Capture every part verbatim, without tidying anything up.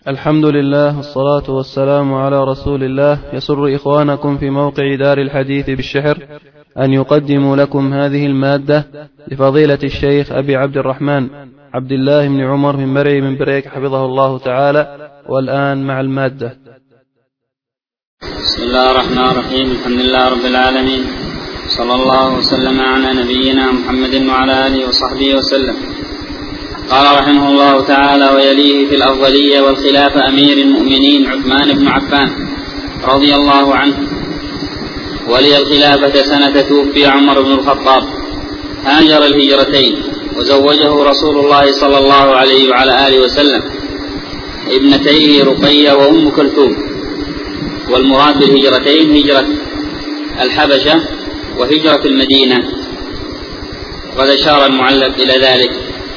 الحمد لله والصلاة والسلام على رسول الله. يسر إخوانكم في موقع دار الحديث بالشحر أن يقدموا لكم هذه المادة لفضيلة الشيخ أبي عبد الرحمن عبد الله بن عمر من مرعي من بريك حفظه الله تعالى. والآن مع المادة. بسم الله الرحمن الرحيم. الحمد لله رب العالمين، صلى الله وسلم على نبينا محمد وعلى آله وصحبه وسلم. قال رحمه الله تعالى: ويليه في الأفضلية والخلافة أمير المؤمنين عثمان بن عفان رضي الله عنه، ولي الخلافة سنة توفي عمر بن الخطاب، هاجر الهجرتين وزوجه رسول الله صلى الله عليه وعلى آله وسلم ابنتيه رقية وأم كلثوم. والمراد بالهجرتين هجرة الحبشة وهجرة المدينة، وقد أشار المعلق إلى ذلك.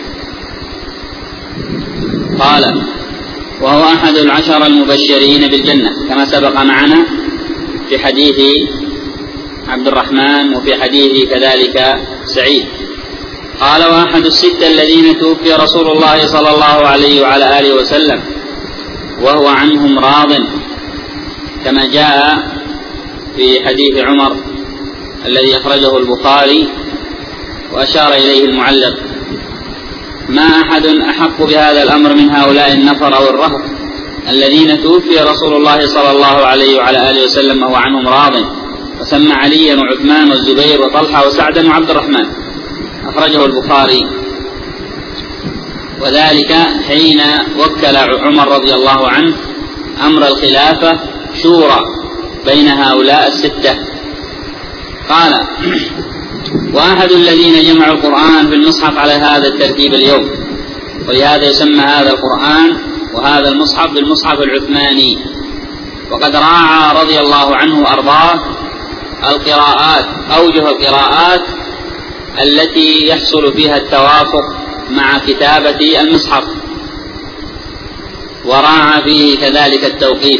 قال: وهو أحد العشر المبشرين بالجنة كما سبق معنا في حديث عبد الرحمن وفي حديث كذلك سعيد. قال: وأحد الستة الذين توفي رسول الله صلى الله عليه وعلى آله وسلم وهو عنهم راض، كما جاء في حديث عمر الذي أخرجه البخاري وأشار إليه المعلق: ما أحد أحق بهذا الأمر من هؤلاء النفر أو الرهط الذين توفي رسول الله صلى الله عليه وعلى آله وسلم وهو عنهم راض، وسمى عليا وعثمان والزبير وطلحة وسعدا وعبد الرحمن. أخرجه البخاري. وذلك حين وكل عمر رضي الله عنه أمر الخلافة شورى بين هؤلاء الستة. قال: وأحد الذين جمعوا القرآن في المصحف على هذا الترتيب اليوم، ولهذا يسمى هذا القرآن وهذا المصحف بالمصحف العثماني. وقد راعى رضي الله عنه وأرضاه القراءات أوجه القراءات التي يحصل فيها التوافق مع كتابة المصحف، وراعى فيه كذلك التوقيف.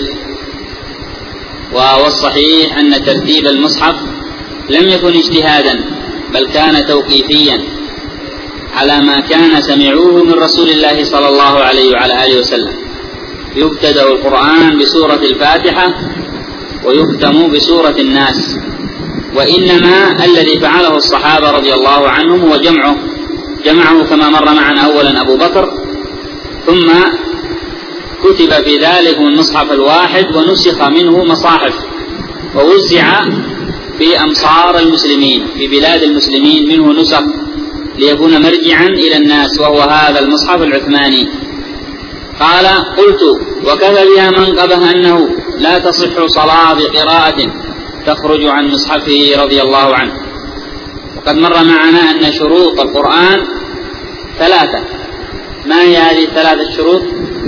والصحيح أن ترتيب المصحف لم يكن اجتهادا، بل كان توقيفيا على ما كان سمعوه من رسول الله صلى الله عليه وعلى آله وسلم. يبتدأ القرآن بسورة الفاتحة ويختم بسورة الناس. وإنما الذي فعله الصحابة رضي الله عنهم هو جمعه جمعه كما مر معنا أولا أبو بكر، ثم كتب في ذلك المصحف الواحد ونسخ منه مصاحف ووزع في أمصار المسلمين في بلاد المسلمين منه نسخ ليكون مرجعا إلى الناس، وهو هذا المصحف العثماني. قال: قلت: وكفى بها منقبه أنه لا تصح صلاة بقراءة تخرج عن مصحفه رضي الله عنه. وقد مر معنا أن شروط القرآن ثلاثة. ما هي هذه الثلاثة الشروط؟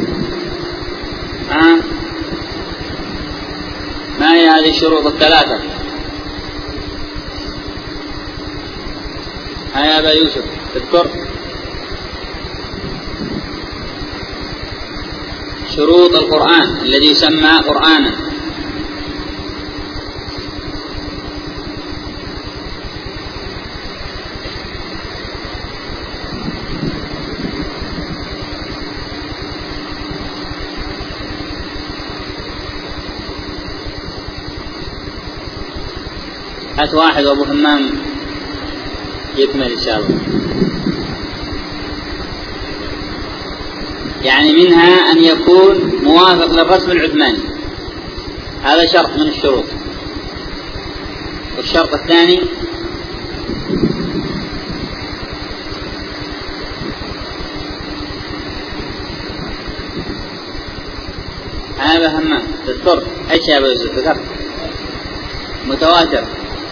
آه. ما هي هذه الشروط الثلاثة؟ يا أبا يوسف تذكر شروط القرآن الذي يسمى قرآنا. هات واحد وأبو همام يكمل إن شاء الله. يعني منها أن يكون موافق للرسم العثماني، هذا شرط من الشروط. والشرط الثاني هذا همام تذكر ايش يا ابو يوسف؟ ذكرت متواتر.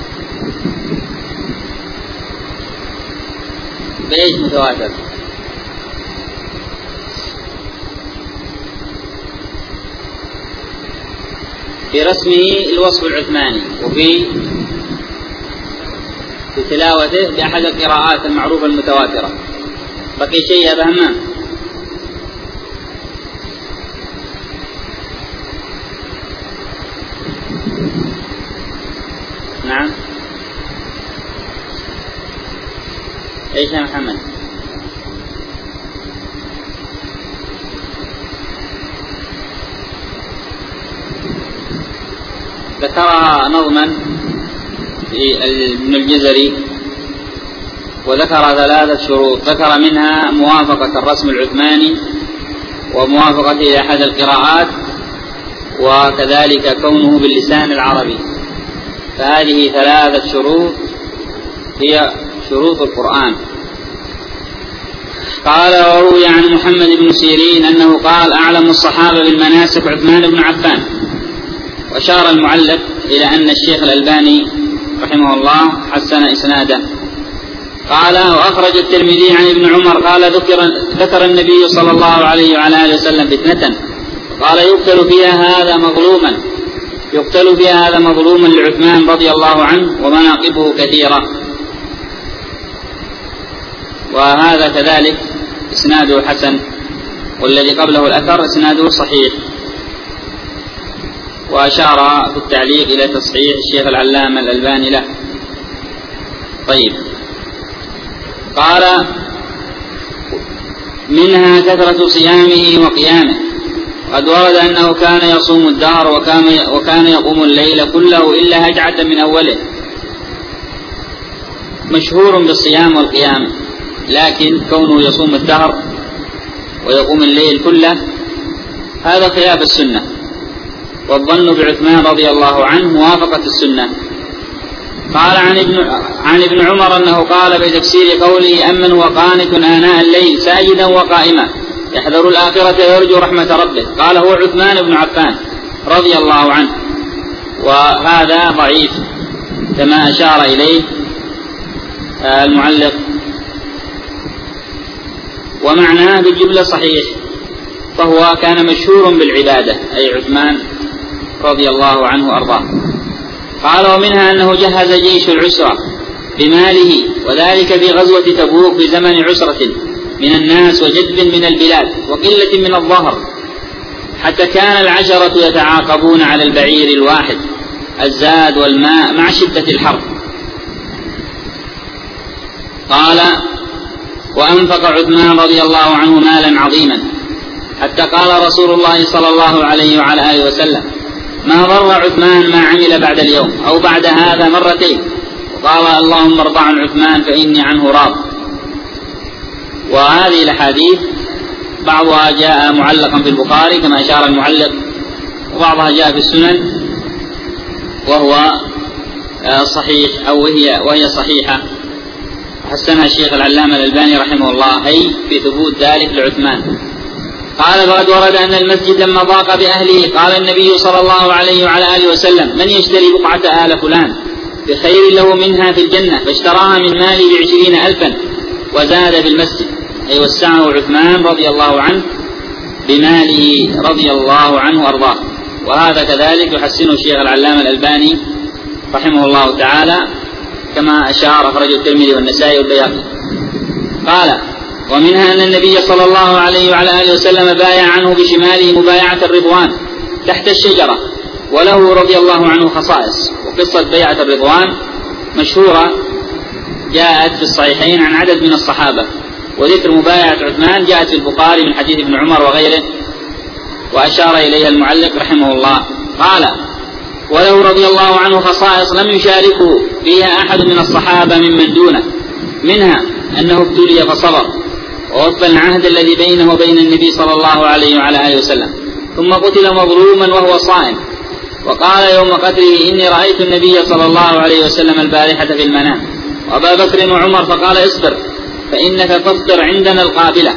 بايش متواتر؟ في رسمه الوصف العثماني، وفي في تلاوته بأحد القراءات المعروفة المتواترة. بقي شيء يا ابا همام؟ نعم. ايش يا محمد؟ ذكرها نظما في ابن الجزري، وذكر ثلاثة شروط، ذكر منها موافقة الرسم العثماني وموافقته لأحد القراءات، وكذلك كونه باللسان العربي. فهذه ثلاثة شروط هي شروط القرآن. قال: وروي عن محمد بن سيرين أنه قال: أعلم الصحابة بالمناسك عثمان بن عفان. وأشار المعلق إلى أن الشيخ الألباني رحمه الله حسن إسناده. قال: وأخرج الترمذي عن ابن عمر قال: ذكر, ذكر النبي صلى الله عليه وعلى آله وسلم فتنة قال: يقتل فيها هذا مظلوما يقتل فيها هذا مظلوما لعثمان رضي الله عنه ومناقبه كثيرة. وهذا كذلك إسناده حسن، والذي قبله الأثر إسناده صحيح. وأشار في التعليق إلى تصحيح الشيخ العلامة الألباني له. طيب، قال: منها كثرة صيامه وقيامه. قد ورد أنه كان يصوم الدهر وكان, وكان يقوم الليل كله إلا هجعة من أوله، مشهور بالصيام والقيام، لكن كونه يصوم الدهر ويقوم الليل كله هذا خلاف السنة. والظن بعثمان رضي الله عنه موافقة السنة. قال عن ابن, عن ابن عمر أنه قال بتفسير قوله: أمن هو قانت آناء الليل ساجدا وقائما يحذر الآخرة ويرجو رحمة ربه، قال: هو عثمان بن عفان رضي الله عنه. وهذا ضعيف كما أشار إليه المعلق، ومعناه بالجملة صحيح، فهو كان مشهور بالعبادة، أي عثمان رضي الله عنه وأرضاه. قال: ومنها أنه جهز جيش العسرة بماله، وذلك في غزوة تبوك بزمن عسرة من الناس وجذب من البلاد وقلة من الظهر، حتى كان العشرة يتعاقبون على البعير الواحد الزاد والماء مع شدة الحر. قال: وأنفق عثمان رضي الله عنه مالا عظيما، حتى قال رسول الله صلى الله عليه وعلى آله وسلم: ما ضر عثمان ما عمل بعد اليوم أو بعد هذا مرتين. وقال: اللهم ارضى عن عثمان فإني عنه راض. وهذه الأحاديث بعضها جاء معلقا في البخاري كما أشار المعلق، وبعضها جاء في السنن وهو صحيح، أو وهي, وهي صحيحة حسنها الشيخ العلامة الألباني رحمه الله، أي في ثبوت ذلك لعثمان. قال: فقد ورد أن المسجد لما ضاق بأهله قال النبي صلى الله عليه وعلى آله وسلم: من يشتري بقعة آل فلان بخير له منها في الجنة، فاشتراها من مالي بعشرين ألفا، وزاد في المسجد، أي وسعه عثمان رضي الله عنه بماله رضي الله عنه وأرضاه. وهذا كذلك يحسنه الشيخ العلامة الألباني رحمه الله تعالى كما أشار، أخرجه الترمذي والنسائي والبيهقي. قال: ومنها أن النبي صلى الله عليه وعلى آله وسلم بايع عنه بشماله مبايعة الرضوان تحت الشجرة، وله رضي الله عنه خصائص. وقصة بيعة الرضوان مشهورة جاءت في الصحيحين عن عدد من الصحابة، وذكر مبايعة عثمان جاءت في البخاري من حديث ابن عمر وغيره، وأشار إليها المعلق رحمه الله. قال: وله رضي الله عنه خصائص لم يشاركه فيها أحد من الصحابة ممن دونه، منها أنه ابتلي فصبر ووفى العهد الذي بينه وبين النبي صلى الله عليه وعلى آله وسلم، ثم قتل مظلوما وهو صائم، وقال يوم قتله: إني رأيت النبي صلى الله عليه وسلم البارحة في المنام وأبا بكر وعمر، فقال: اصبر فإنك تفطر عندنا القابلة.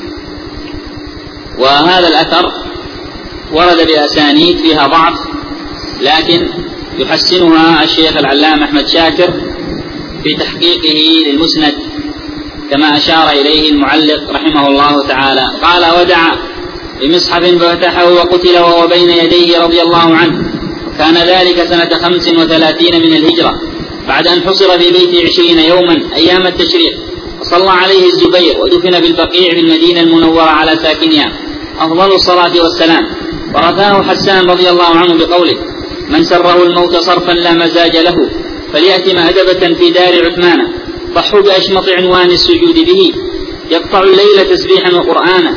وهذا الأثر ورد بأسانيد فيها ضعف، لكن يحسنها الشيخ العلامة أحمد شاكر في تحقيقه للمسند كما أشار إليه المعلق رحمه الله تعالى. قال: ودعا بمصحف ففتحه وقتل وهو بين يديه رضي الله عنه، وكان ذلك سنة خمس وثلاثين من الهجرة، بعد أن حصر في بيته عشرين يوما أيام التشريق، وصلى عليه الزبير، ودفن بالبقيع في المدينة المنورة على ساكنها أفضل الصلاة والسلام. ورثاه حسان رضي الله عنه بقوله: من سره الموت صرفا لا مزاج له فليأتي مأدبة في دار عثمان، ضحوا بأشمط عنوان السجود به، يقطع الليل تسبيحا وقرآنا،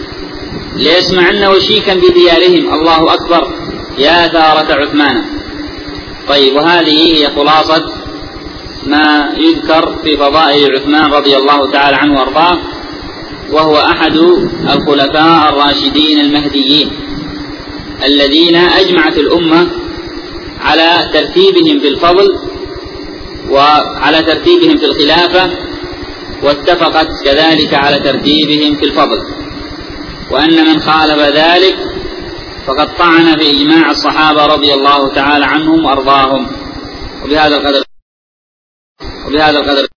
ليسمعن وشيكا بديارهم الله أكبر يا ثارة عثمان. طيب، وهذه هي خلاصة ما يذكر في فضائل عثمان رضي الله تعالى عنه وارضاه، وهو أحد الخلفاء الراشدين المهديين الذين أجمعت الأمة على ترتيبهم في الفضل وعلى ترتيبهم في الخلافة، واتفقت كذلك على ترتيبهم في الفضل، وأن من خالف ذلك فقد طعن في إجماع الصحابة رضي الله تعالى عنهم وأرضاهم. وبهذا القدر وبهذا القدر